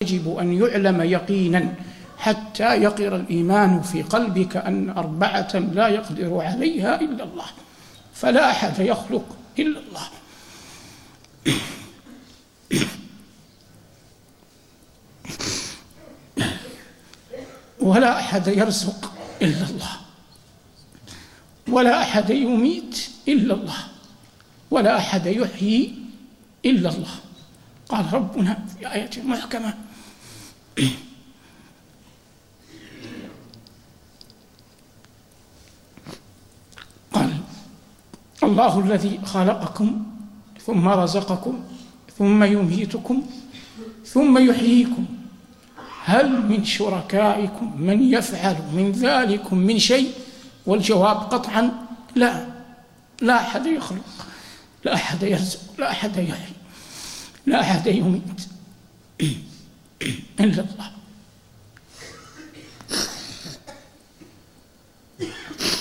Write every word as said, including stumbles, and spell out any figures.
يجب أن يعلم يقينا حتى يقر الإيمان في قلبك أن أربعة لا يقدر عليها إلا الله، فلا أحد يخلق إلا الله، ولا أحد يرزق إلا الله، ولا أحد يميت إلا الله، ولا أحد يحيي إلا الله. قال ربنا في آية محكمة: قال الله الذي خلقكم ثم رزقكم ثم يميتكم ثم يحييكم هل من شركائكم من يفعل من ذلكم من شيء؟ والجواب قطعا لا، لا أحد يخلق، لا أحد يرزق، لا أحد يحيي، لا أحد يميت إلا الله.